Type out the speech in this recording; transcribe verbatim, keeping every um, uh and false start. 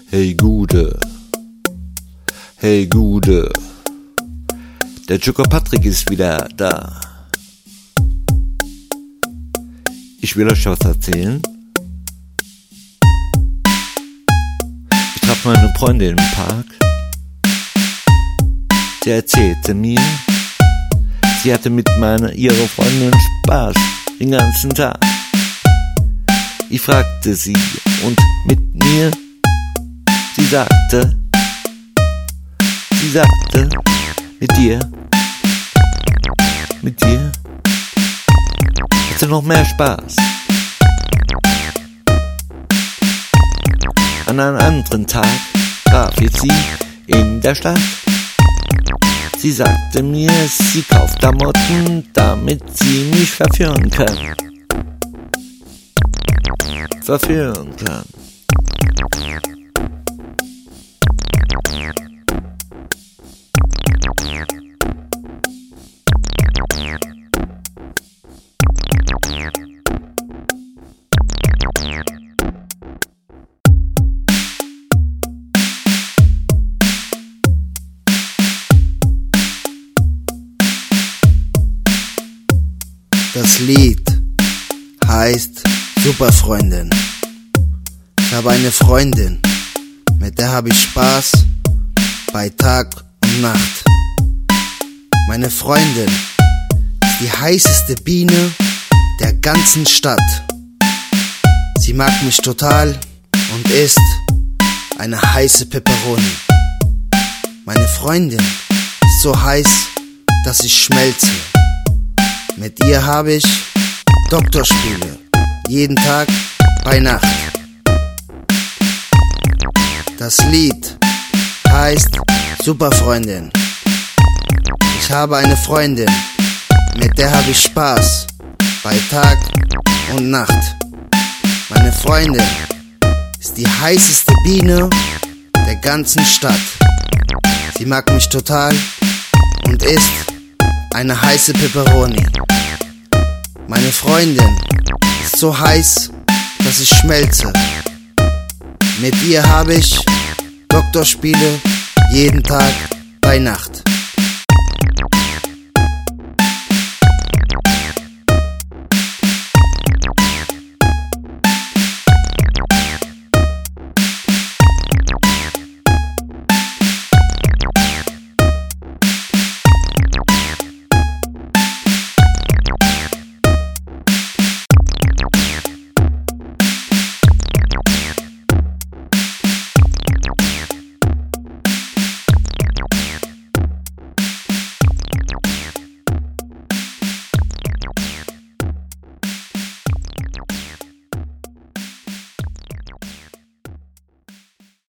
Hey Gude, hey Gude, der Joker Patrick ist wieder da. Ich will euch was erzählen. Ich traf meine Freundin im Park. Sie erzählte mir, sie hatte mit meiner, ihrer Freundin Spaß den ganzen Tag. Ich fragte sie und mit mir, sie sagte, sie sagte, mit dir, mit dir, hatte noch mehr Spaß. An einem anderen Tag traf ich sie in der Stadt. Sie sagte mir, sie kauft Klamotten, damit sie mich verführen kann. Verführen kann. Das Lied heißt Superfreundin. Ich habe eine Freundin, mit der habe ich Spaß bei Tag und Nacht. Meine Freundin ist die heißeste Biene der ganzen Stadt. Sie mag mich total und ist eine heiße Peperoni. Meine Freundin ist so heiß, dass ich schmelze. Mit ihr habe ich Doktorspiele, jeden Tag bei Nacht. Das Lied heißt Superfreundin. Ich habe eine Freundin, mit der habe ich Spaß bei Tag und Nacht. Meine Freundin ist die heißeste Biene der ganzen Stadt. Sie mag mich total und ist eine heiße Peperoni. Meine Freundin ist so heiß, dass ich schmelze. Mit ihr habe ich Doktorspiele jeden Tag bei Nacht.